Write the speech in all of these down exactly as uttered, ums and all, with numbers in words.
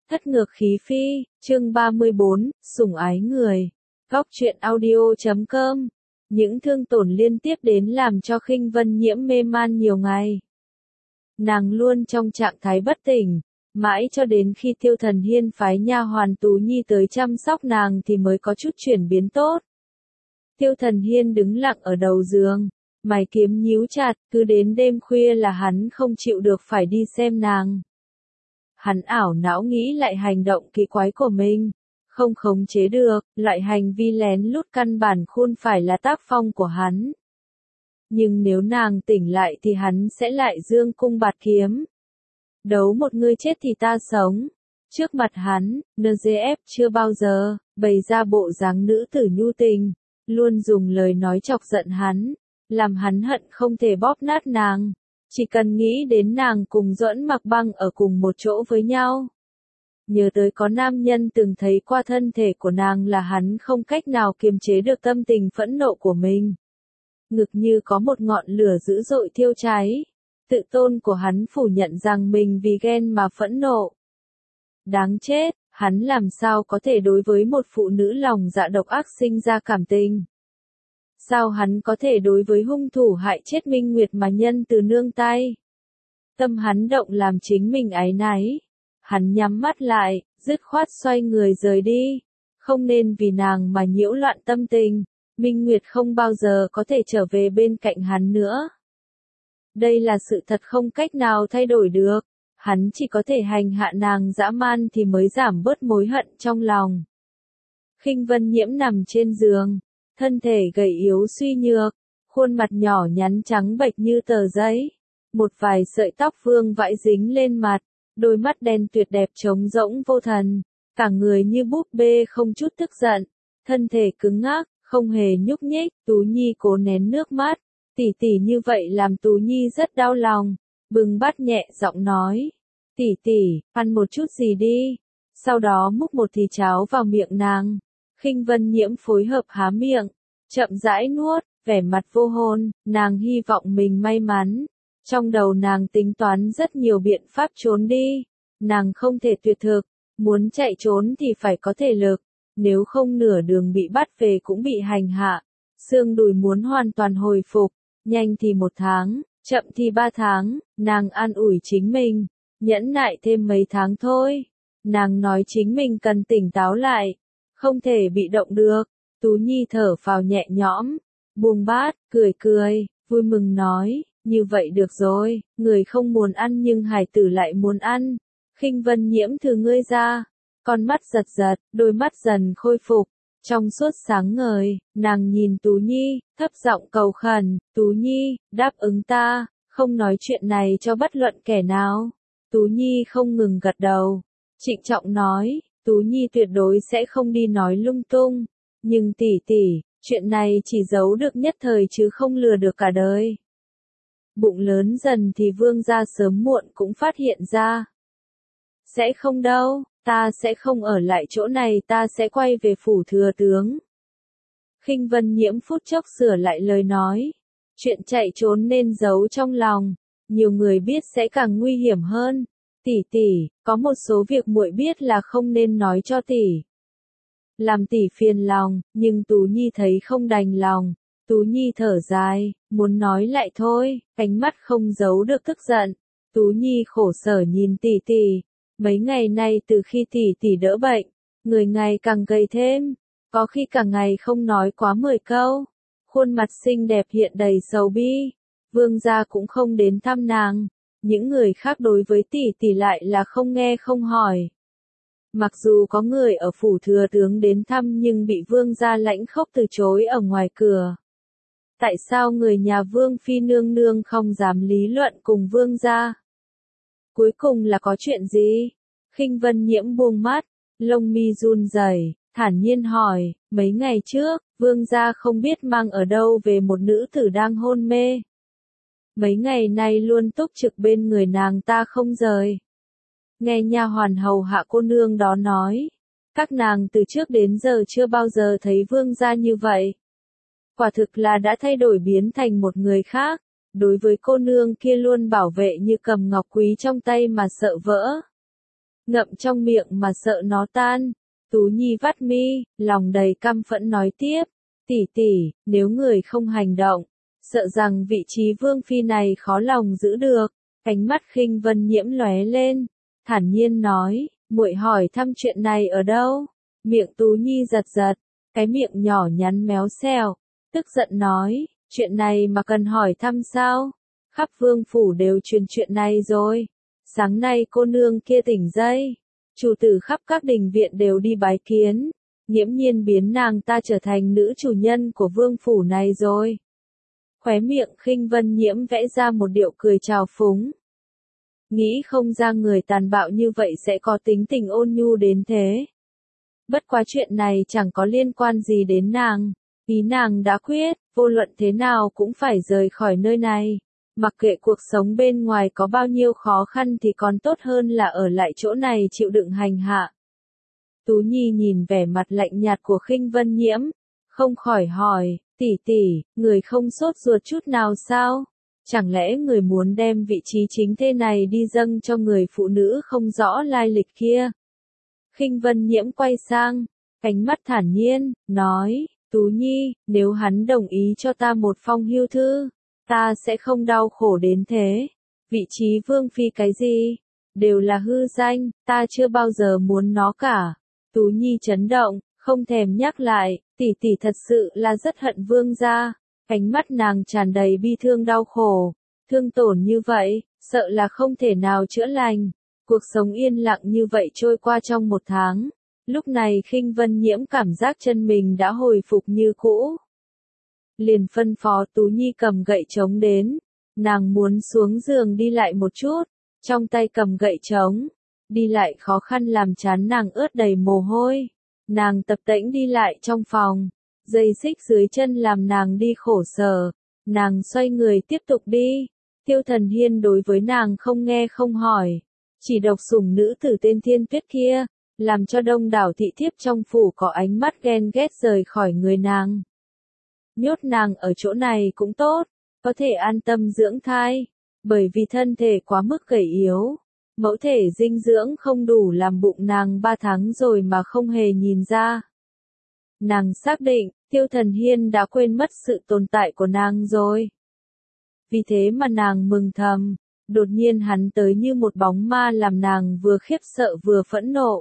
Thất ngược khí phi, chương ba mươi bốn, sủng ái người. Góc truyện audio chấm com. Những thương tổn liên tiếp đến làm cho Khinh Vân Nhiễm mê man nhiều ngày. Nàng luôn trong trạng thái bất tỉnh, mãi cho đến khi Tiêu Thần Hiên phái nha hoàn Tú Nhi tới chăm sóc nàng thì mới có chút chuyển biến tốt. Tiêu Thần Hiên đứng lặng ở đầu giường, mày kiếm nhíu chặt, cứ đến đêm khuya là hắn không chịu được phải đi xem nàng. Hắn ảo não nghĩ lại hành động kỳ quái của mình, không khống chế được, loại hành vi lén lút căn bản khuôn phải là tác phong của hắn. Nhưng nếu nàng tỉnh lại thì hắn sẽ lại dương cung bạt kiếm. Đấu một người chết thì ta sống. Trước mặt hắn, en giê ép chưa bao giờ bày ra bộ dáng nữ tử nhu tình, luôn dùng lời nói chọc giận hắn, làm hắn hận không thể bóp nát nàng. Chỉ cần nghĩ đến nàng cùng Duẫn Mặc Băng ở cùng một chỗ với nhau. Nhớ tới có nam nhân từng thấy qua thân thể của nàng là hắn không cách nào kiềm chế được tâm tình phẫn nộ của mình. Ngực như có một ngọn lửa dữ dội thiêu cháy. Tự tôn của hắn phủ nhận rằng mình vì ghen mà phẫn nộ. Đáng chết, hắn làm sao có thể đối với một phụ nữ lòng dạ độc ác sinh ra cảm tình. Sao hắn có thể đối với hung thủ hại chết Minh Nguyệt mà nhân từ nương tay? Tâm hắn động làm chính mình áy náy. Hắn nhắm mắt lại, dứt khoát xoay người rời đi. Không nên vì nàng mà nhiễu loạn tâm tình. Minh Nguyệt không bao giờ có thể trở về bên cạnh hắn nữa. Đây là sự thật không cách nào thay đổi được. Hắn chỉ có thể hành hạ nàng dã man thì mới giảm bớt mối hận trong lòng. Khinh Vân Nhiễm nằm trên giường. Thân thể gầy yếu suy nhược, khuôn mặt nhỏ nhắn trắng bệch như tờ giấy. Một vài sợi tóc vương vãi dính lên mặt, đôi mắt đen tuyệt đẹp trống rỗng vô thần, cả người như búp bê không chút tức giận, thân thể cứng ngắc, không hề nhúc nhích. Tú Nhi cố nén nước mắt, tỷ tỷ như vậy làm Tú Nhi rất đau lòng, bừng bát nhẹ giọng nói, tỷ tỷ, ăn một chút gì đi, sau đó múc một thìa cháo vào miệng nàng. Khinh Vân Nhiễm phối hợp há miệng, chậm rãi nuốt, vẻ mặt vô hồn, nàng hy vọng mình may mắn. Trong đầu nàng tính toán rất nhiều biện pháp trốn đi, nàng không thể tuyệt thực, muốn chạy trốn thì phải có thể lực, nếu không nửa đường bị bắt về cũng bị hành hạ. Xương đùi muốn hoàn toàn hồi phục, nhanh thì một tháng, chậm thì ba tháng, nàng an ủi chính mình, nhẫn nại thêm mấy tháng thôi. Nàng nói chính mình cần tỉnh táo lại. Không thể bị động được. Tú Nhi thở phào nhẹ nhõm, buông bát, cười cười, vui mừng nói, như vậy được rồi, người không muốn ăn nhưng hài tử lại muốn ăn. Khinh Vân Nhiễm thử ngươi ra, con mắt giật giật, đôi mắt dần khôi phục, trong suốt sáng ngời, nàng nhìn Tú Nhi, thấp giọng cầu khẩn, Tú Nhi, đáp ứng ta, không nói chuyện này cho bất luận kẻ nào. Tú Nhi không ngừng gật đầu, trịnh trọng nói, Tú Nhi tuyệt đối sẽ không đi nói lung tung, nhưng tỷ tỷ, chuyện này chỉ giấu được nhất thời chứ không lừa được cả đời. Bụng lớn dần thì vương gia sớm muộn cũng phát hiện ra. Sẽ không đâu, ta sẽ không ở lại chỗ này, ta sẽ quay về phủ thừa tướng. Khinh Vân Nhiễm phút chốc sửa lại lời nói, chuyện chạy trốn nên giấu trong lòng, nhiều người biết sẽ càng nguy hiểm hơn. Tỷ tỷ, có một số việc muội biết là không nên nói cho tỷ. Làm tỷ phiền lòng, nhưng Tú Nhi thấy không đành lòng. Tú Nhi thở dài, muốn nói lại thôi, ánh mắt không giấu được tức giận. Tú Nhi khổ sở nhìn tỷ tỷ. Mấy ngày nay từ khi tỷ tỷ đỡ bệnh, người ngày càng gầy thêm, có khi cả ngày không nói quá mười câu. Khuôn mặt xinh đẹp hiện đầy sầu bi. Vương gia cũng không đến thăm nàng. Những người khác đối với tỷ tỷ lại là không nghe không hỏi. Mặc dù có người ở phủ thừa tướng đến thăm nhưng bị vương gia lãnh khốc từ chối ở ngoài cửa. Tại sao người nhà vương phi nương nương không dám lý luận cùng vương gia? Cuối cùng là có chuyện gì? Khinh Vân Nhiễm buông mắt, lông mi run rẩy, thản nhiên hỏi, mấy ngày trước, vương gia không biết mang ở đâu về một nữ tử đang hôn mê. Mấy ngày nay luôn túc trực bên người nàng ta không rời. Nghe nha hoàn hầu hạ cô nương đó nói, các nàng từ trước đến giờ chưa bao giờ thấy vương gia như vậy. Quả thực là đã thay đổi biến thành một người khác, đối với cô nương kia luôn bảo vệ như cầm ngọc quý trong tay mà sợ vỡ. ngậm trong miệng mà sợ nó tan. Tú Nhi vắt mi, lòng đầy căm phẫn nói tiếp, tỷ tỷ, nếu người không hành động, sợ rằng vị trí vương phi này khó lòng giữ được. Ánh mắt Khinh Vân Nhiễm lóe lên, thản nhiên nói, muội hỏi thăm chuyện này ở đâu? Miệng Tú Nhi giật giật, cái miệng nhỏ nhắn méo xèo, tức giận nói, chuyện này mà cần hỏi thăm sao? Khắp vương phủ đều truyền chuyện này rồi. Sáng nay cô nương kia tỉnh dậy, chủ tử khắp các đình viện đều đi bái kiến, nghiễm nhiên biến nàng ta trở thành nữ chủ nhân của vương phủ này rồi. Khóe miệng Khinh Vân Nhiễm vẽ ra một điệu cười trào phúng. Nghĩ không ra người tàn bạo như vậy sẽ có tính tình ôn nhu đến thế. Bất quá chuyện này chẳng có liên quan gì đến nàng, ý nàng đã quyết, vô luận thế nào cũng phải rời khỏi nơi này. Mặc kệ cuộc sống bên ngoài có bao nhiêu khó khăn thì còn tốt hơn là ở lại chỗ này chịu đựng hành hạ. Tú Nhi nhìn vẻ mặt lạnh nhạt của Khinh Vân Nhiễm, không khỏi hỏi, tỷ tỷ, người không sốt ruột chút nào sao? Chẳng lẽ người muốn đem vị trí chính thê này đi dâng cho người phụ nữ không rõ lai lịch kia? Khinh Vân Nhiễm quay sang, ánh mắt thản nhiên, nói, Tú Nhi, nếu hắn đồng ý cho ta một phong hưu thư, ta sẽ không đau khổ đến thế. Vị trí vương phi cái gì? Đều là hư danh, ta chưa bao giờ muốn nó cả. Tú Nhi chấn động, không thèm nhắc lại, tỷ tỷ thật sự là rất hận vương gia. Ánh mắt nàng tràn đầy bi thương đau khổ. Thương tổn như vậy, sợ là không thể nào chữa lành. Cuộc sống yên lặng như vậy trôi qua trong một tháng. Lúc này Khinh Vân Nhiễm cảm giác chân mình đã hồi phục như cũ. Liền phân phó Tú Nhi cầm gậy trống đến. Nàng muốn xuống giường đi lại một chút, trong tay cầm gậy trống. Đi lại khó khăn làm trán nàng ướt đầy mồ hôi. Nàng tập tễnh đi lại trong phòng. Dây xích dưới chân làm nàng đi khổ sở. Nàng xoay người tiếp tục đi. Tiêu Thần Hiên đối với nàng không nghe không hỏi. Chỉ độc sủng nữ tử tên Thiên Tuyết kia, làm cho đông đảo thị thiếp trong phủ có ánh mắt ghen ghét rời khỏi người nàng. Nhốt nàng ở chỗ này cũng tốt, có thể an tâm dưỡng thai, bởi vì thân thể quá mức gầy yếu. Mẫu thể dinh dưỡng không đủ làm bụng nàng ba tháng rồi mà không hề nhìn ra. Nàng xác định, Tiêu Thần Hiên đã quên mất sự tồn tại của nàng rồi. Vì thế mà nàng mừng thầm, đột nhiên hắn tới như một bóng ma làm nàng vừa khiếp sợ vừa phẫn nộ.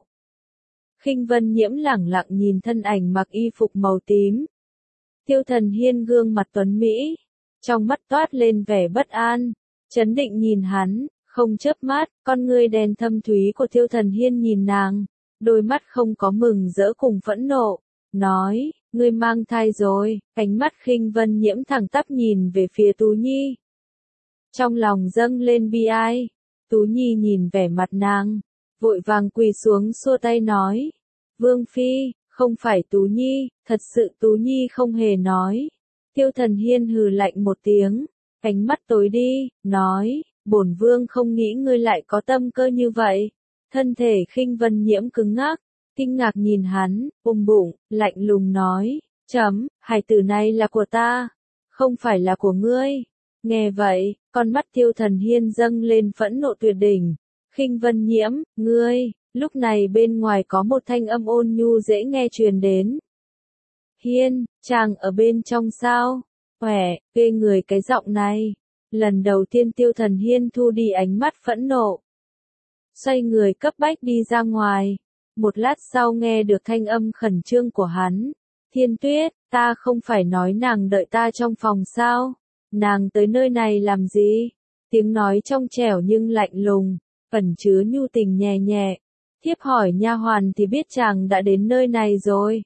Khinh Vân Nhiễm lẳng lặng nhìn thân ảnh mặc y phục màu tím. Tiêu Thần Hiên gương mặt tuấn mỹ, trong mắt toát lên vẻ bất an, chấn định nhìn hắn, không chớp mắt, con ngươi đen thâm thúy của Tiêu Thần Hiên nhìn nàng, đôi mắt không có mừng rỡ cùng phẫn nộ, nói, ngươi mang thai rồi. Ánh mắt Khinh Vân Nhiễm thẳng tắp nhìn về phía Tú Nhi. Trong lòng dâng lên bi ai, Tú Nhi nhìn vẻ mặt nàng, vội vàng quỳ xuống xua tay nói, Vương Phi, không phải Tú Nhi, thật sự Tú Nhi không hề nói. Tiêu Thần Hiên hừ lạnh một tiếng, ánh mắt tối đi, nói, bổn vương không nghĩ ngươi lại có tâm cơ như vậy. Thân thể Khinh Vân Nhiễm cứng ngắc, kinh ngạc nhìn hắn, ôm bụng, lạnh lùng nói, chấm, hài tử này là của ta, không phải là của ngươi. Nghe vậy, con mắt Tiêu Thần Hiên dâng lên phẫn nộ tuyệt đỉnh. Khinh Vân Nhiễm, ngươi, lúc này bên ngoài có một thanh âm ôn nhu dễ nghe truyền đến. Hiên, chàng ở bên trong sao? Khỏe, ghê người cái giọng này. Lần đầu tiên Tiêu Thần Hiên thu đi ánh mắt phẫn nộ. Xoay người cấp bách đi ra ngoài. Một lát sau nghe được thanh âm khẩn trương của hắn. Thiên Tuyết, ta không phải nói nàng đợi ta trong phòng sao? Nàng tới nơi này làm gì? Tiếng nói trong trẻo nhưng lạnh lùng, ẩn chứa nhu tình nhẹ nhẹ. Thiếp hỏi nha hoàn thì biết chàng đã đến nơi này rồi.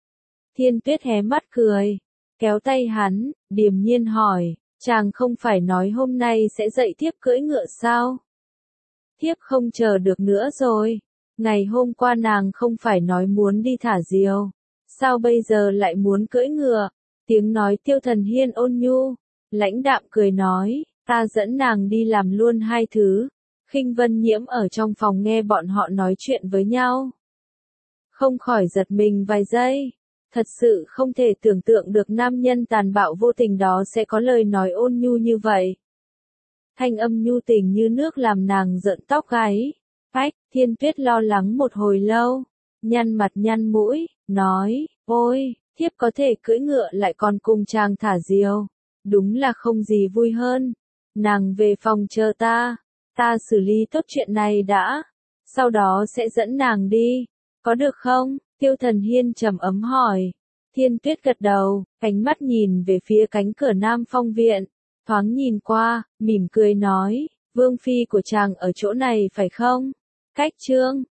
Thiên Tuyết hé mắt cười, kéo tay hắn, điềm nhiên hỏi, chàng không phải nói hôm nay sẽ dạy thiếp cưỡi ngựa sao? Thiếp không chờ được nữa rồi. Ngày hôm qua nàng không phải nói muốn đi thả diều, sao bây giờ lại muốn cưỡi ngựa? Tiếng nói Tiêu Thần Hiên ôn nhu, lãnh đạm cười nói, ta dẫn nàng đi làm luôn hai thứ. Khinh Vân Nhiễm ở trong phòng nghe bọn họ nói chuyện với nhau, không khỏi giật mình vài giây. Thật sự không thể tưởng tượng được nam nhân tàn bạo vô tình đó sẽ có lời nói ôn nhu như vậy. Thanh âm nhu tình như nước làm nàng rợn tóc gáy. Phách, Thiên Tuyết lo lắng một hồi lâu, nhăn mặt nhăn mũi, nói, ôi, thiếp có thể cưỡi ngựa lại còn cùng chàng thả diều, đúng là không gì vui hơn. Nàng về phòng chờ ta, ta xử lý tốt chuyện này đã, sau đó sẽ dẫn nàng đi, có được không? Tiêu Thần Hiên trầm ấm hỏi. Thiên Tuyết gật đầu, ánh mắt nhìn về phía cánh cửa Nam Phong viện, thoáng nhìn qua, mỉm cười nói, vương phi của chàng ở chỗ này phải không? Cách Trương,